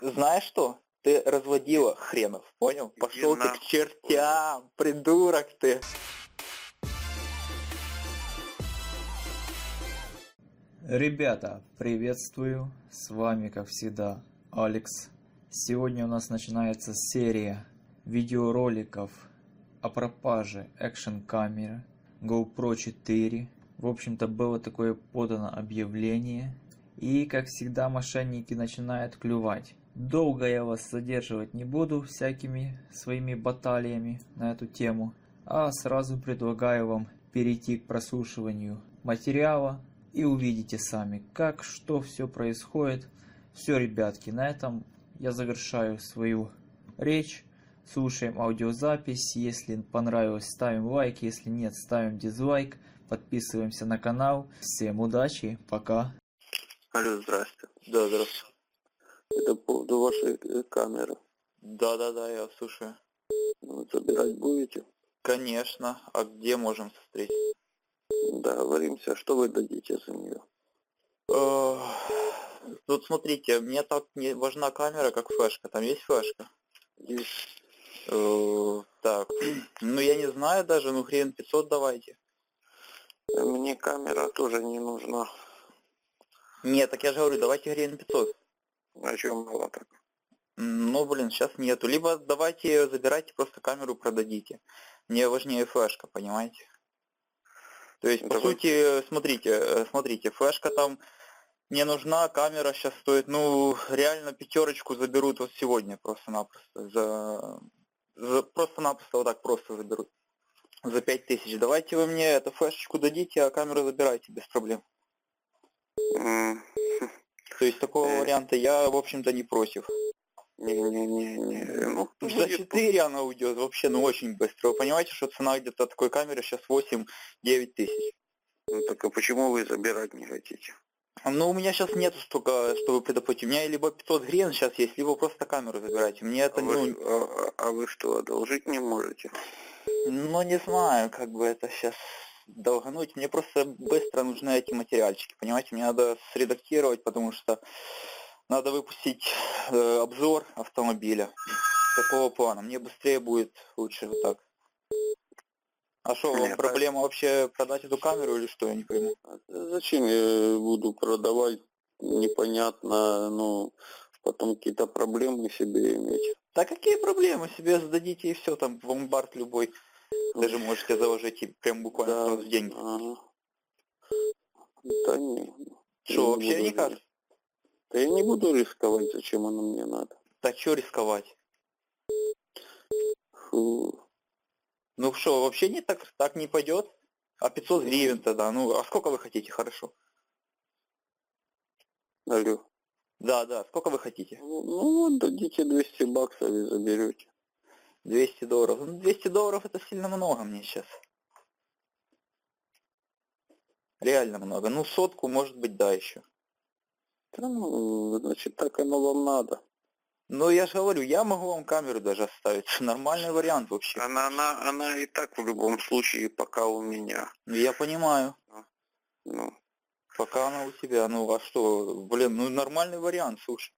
Знаешь что? Ты разводила хренов, понял? Пошел ты на к чертям, придурок ты. Ребята, приветствую, с вами как всегда Алекс. Сегодня у нас начинается серия видеороликов о пропаже экшн-камеры GoPro 4. В общем-то было такое подано объявление, и как всегда мошенники начинают клювать. Долго я вас задерживать не буду всякими своими баталиями на эту тему, а сразу предлагаю вам перейти к прослушиванию материала и увидите сами, как, что все происходит. Все, ребятки, на этом я завершаю свою речь. Слушаем аудиозапись. Если понравилось, ставим лайк. Если нет, ставим дизлайк. Подписываемся на канал. Всем удачи. Пока. Алло, здрасте. Да, здравствуй. Это по поводу вашей камеры. Да, я слушаю. Забирать будете? Конечно. А где можем встретить? Договоримся. Что вы дадите за нее? Тут смотрите, мне так не важна камера, как флешка. Там есть флешка? Есть. Так, ну я не знаю даже, ну хрен 500 давайте. Мне камера тоже не нужна. Нет, так я же говорю, давайте гривен 500. А чем мало так? Ну, блин, сейчас нету. Либо давайте забирайте, просто камеру продадите. Мне важнее флешка, понимаете? То есть, по сути, смотрите, флешка там не нужна, камера сейчас стоит, ну, реально 5 заберут вот сегодня просто-напросто. Просто-напросто вот так просто заберут. За 5000. Давайте вы мне эту флешечку дадите, а камеру забирайте без проблем. То есть такого варианта я, в общем-то, не против. Не. Ну, за 4 она уйдет вообще, ну, очень быстро. Вы понимаете, что цена где-то такой камеры сейчас 8-9 тысяч. Ну, так а почему вы забирать не хотите? Ну, у меня сейчас нету столько, чтобы предоплатить. У меня либо 500 гривен сейчас есть, либо просто камеру забирайте. Мне это, вы что, одолжить не можете? Ну, не знаю, как бы это сейчас долгануть. Мне просто быстро нужны эти материальчики, понимаете? Мне надо средактировать, потому что надо выпустить обзор автомобиля. Такого плана. Мне быстрее будет лучше вот так. А что, вам проблема вообще продать эту камеру или что, я не пойму? Зачем я буду продавать, непонятно, ну, потом какие-то проблемы себе иметь. Да какие проблемы? Себе сдадите и все, там ломбард любой. Даже можете заложить и прям буквально сразу деньги. Да не. Что, вообще никак? Да я не буду рисковать, зачем оно мне надо. Так что рисковать? Фу. Ну что, вообще не так не пойдет? А 500 гривен тогда, ну, а сколько вы хотите, хорошо? Алло. Да, сколько вы хотите? Ну вот, дадите 200 баксов и заберете. $200. Ну, $200 это сильно много мне сейчас. Реально много. Ну, 100, может быть, да, еще. Да, ну, значит, так оно вам надо. Ну, я же говорю, я могу вам камеру даже оставить. Нормальный вариант вообще. Она и так в любом случае пока у меня. Я понимаю. Ну. Пока она у тебя. Ну, а что, блин, ну нормальный вариант, слушай.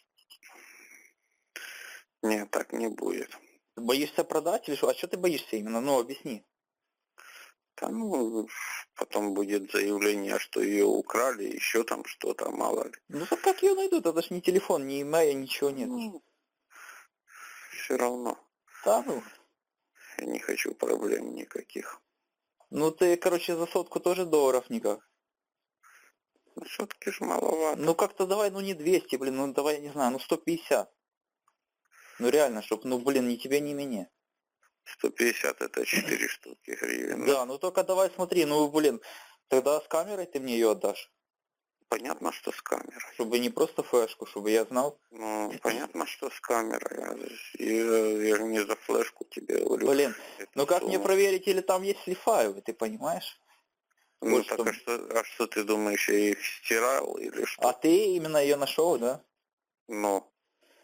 Нет, так не будет. Ты боишься продать или что? А что ты боишься именно? Ну, объясни. Да, ну, потом будет заявление, что ее украли, еще там что-то, мало ли. Ну, так как ее найдут? Это ж не телефон, ни имея, ничего нет. Ну, все равно. Да, ну. Я не хочу проблем никаких. Ну, ты, короче, за 100 тоже долларов никак. Ну, все-таки ж маловато. Ну, как-то давай, ну, не 200, блин, ну, давай, я не знаю, ну, 150. Ну, реально, чтоб, ну, блин, ни тебе, ни мне. 150 это 4 штуки гривен. Да, ну, только давай смотри, ну, блин, тогда с камерой ты мне ее отдашь. Понятно, что с камерой. Чтобы не просто флешку, чтобы я знал. Ну, понятно, что с камерой. Я же не за флешку тебе говорю. Блин, ну как мне проверить, или там есть ли файлы, ты понимаешь? Ну, вот так а что ты думаешь, я их стирал или что? А ты именно ее нашел, да? Ну,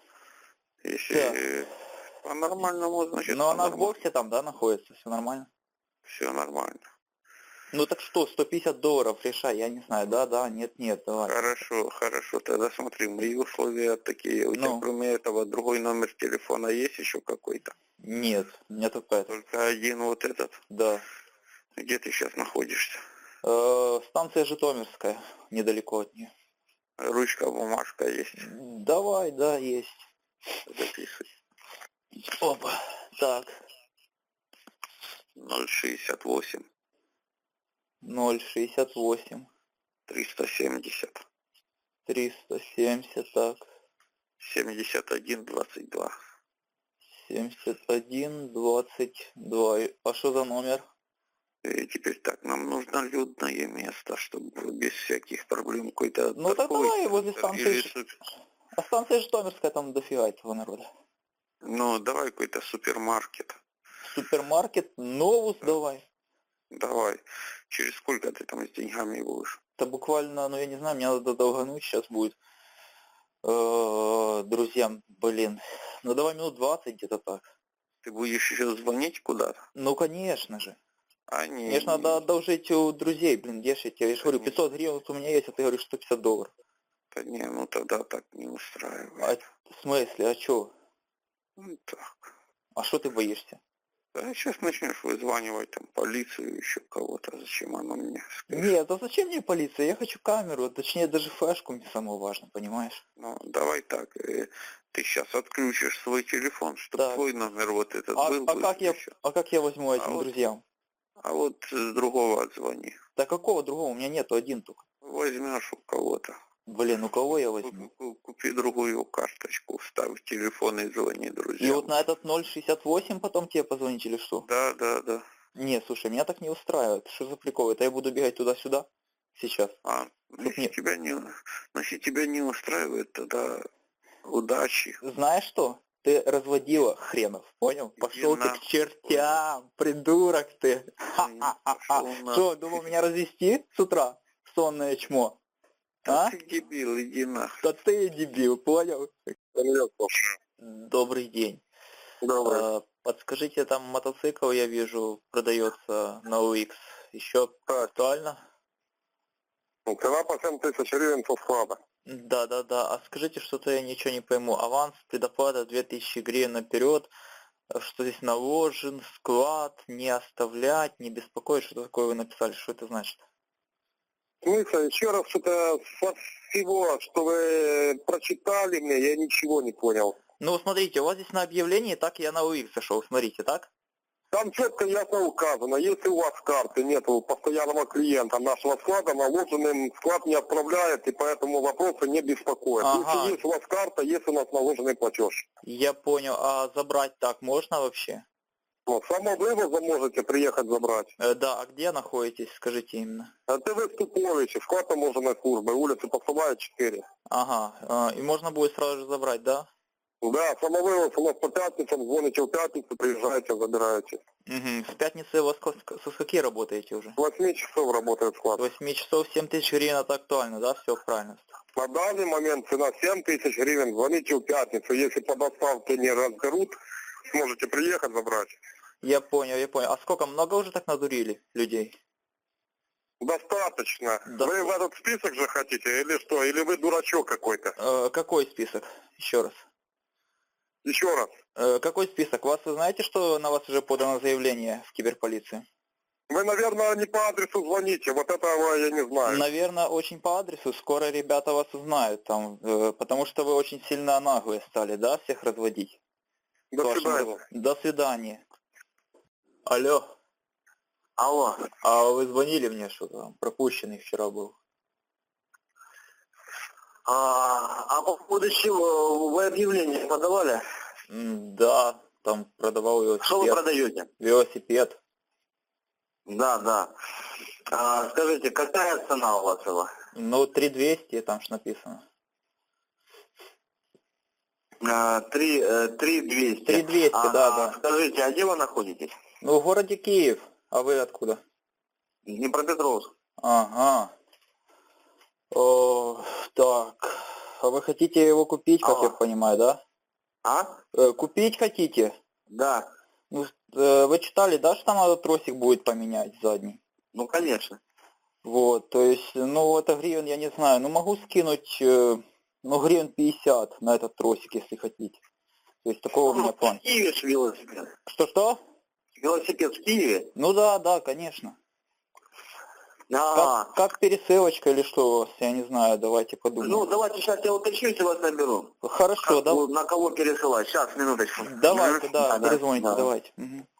если по-нормальному, значит, но она в боксе там, да, находится, все нормально? Все нормально. Ну так что, $150 решай, я не знаю, да, нет, давай. Хорошо, тогда смотри, мои условия такие. У тебя кроме этого другой номер телефона есть еще какой-то? Нет, у меня только этот. Только один вот этот? Да. Где ты сейчас находишься? Станция Житомирская, недалеко от нее. Ручка, бумажка есть? Давай, да, есть. Записывай. Опа, так. 068. 068. 370. 370, так. 7122. 7122. А что за номер? И теперь так, нам нужно людное место, чтобы без всяких проблем какой-то... Ну так давай возле станции. Или... А станция Житомирская, там дофига этого народа. Ну давай какой-то супермаркет. Супермаркет? Новус давай. Давай. Через сколько ты там с деньгами будешь? Это буквально, ну я не знаю, мне надо долгануть сейчас будет. Друзьям, блин. Ну давай минут 20 где-то так. Ты будешь еще звонить куда-то? Ну конечно же. А не. Конечно, надо одолжить у друзей, блин, где же я же говорю, 500 гривен у меня есть, а ты говоришь $150. Да не, ну тогда так не устраивает. А в смысле, а чё? Ну так. А что ты боишься? Да сейчас начнешь вызванивать там полицию, еще кого-то, зачем оно мне? Скажешь? Нет, а зачем мне полиция? Я хочу камеру, точнее даже флешку мне самое важное, понимаешь? Ну, давай так, ты сейчас отключишь свой телефон, чтобы твой номер вот этот был. А как я возьму этим друзьям? А вот с другого отзвони. Да какого другого? У меня нету, один только. Возьмешь у кого-то. Блин, у кого я возьму? Купи другую карточку, вставь в телефон и звони друзьям. И вот на этот 068 потом тебе позвонить или что? Да. Не, слушай, меня так не устраивает. Что за прикол? Это я буду бегать туда-сюда сейчас? Если тебя не устраивает, тогда удачи. Знаешь что? Ты разводила хренов, понял? Пошел ты к чертям, придурок ты. Что, думал меня развести с утра? Сонное чмо. Да ты дебил, иди нахуй. Да ты дебил, понял? Добрый день. Добрый. Подскажите, там мотоцикл, я вижу, продается на OX. Еще актуально? Цена по 7000 гривен со склада. Да. А скажите, что-то я ничего не пойму. Аванс, предоплата 2000 гривен наперед. Что здесь наложен, склад, не оставлять, не беспокоить. Что такое вы написали? Что это значит? Смысл, еще раз что-то со всего, что вы прочитали мне, я ничего не понял. Ну, смотрите, у вас здесь на объявлении, так я на OX зашел, смотрите, так? Там четко ясно указано, если у вас карты нету постоянного клиента нашего склада, наложенный склад не отправляет, и поэтому вопросы не беспокоят. Если есть у вас карта, есть у нас наложенный платеж. Я понял, а забрать так можно вообще? Ну, самовывоза можете приехать забрать. Да, а где находитесь, скажите именно? ТВ Ступовича, склад таможенной службы, улица Посовая, 4. Ага, и можно будет сразу же забрать, да? Да, самовывоз у нас по пятницам, звоните в пятницу, приезжайте, забираете. Угу. С пятницы у вас со скольки работаете уже? С 8 часов работает склад. С 8 часов 7000 гривен, это актуально, да? Все правильно. На данный момент цена 7000 гривен, звоните в пятницу. Если по доставке не разберут, сможете приехать забрать. Я понял. А сколько, много уже так надурили людей? Достаточно. Вы в этот список же хотите, или что? Или вы дурачок какой-то? Какой список? Еще раз. Еще раз. Какой список? Вы знаете, что на вас уже подано заявление в киберполицию? Вы, наверное, не по адресу звоните, вот этого я не знаю. Наверное, очень по адресу. Скоро ребята вас узнают там, потому что вы очень сильно наглые стали, да, всех разводить? До свидания. До свидания. Алло. Алло. А вы звонили мне что-то? Пропущенный вчера был. А по поводу чего вы объявление подавали? Да, там продавал велосипед. Что вы продаете? Велосипед. Да. Скажите, какая цена у вас была? Ну, 3200, там же написано. 3200. 3200, да. Скажите, а где вы находитесь? Ну, в городе Киев. А вы откуда? Днепропетровск. Ага. Так. А вы хотите его купить, как я понимаю, да? Купить хотите? Да. Ну, вы читали, да, что там надо тросик будет поменять задний? Ну, конечно. Вот, то есть, ну, это гривен, я не знаю, ну, могу скинуть, ну, гривен 50 на этот тросик, если хотите. То есть, такого у меня план. В Киеве ж велосипед. Что-что? Велосипед в Киеве? Ну, да, конечно. А, Как пересылочка или что у вас, я не знаю, давайте подумаем. ну, давайте сейчас я уточню, если вас наберу. Хорошо, да. На кого пересылать? Сейчас, минуточку. Давайте, да, перезвоните, давайте. Угу.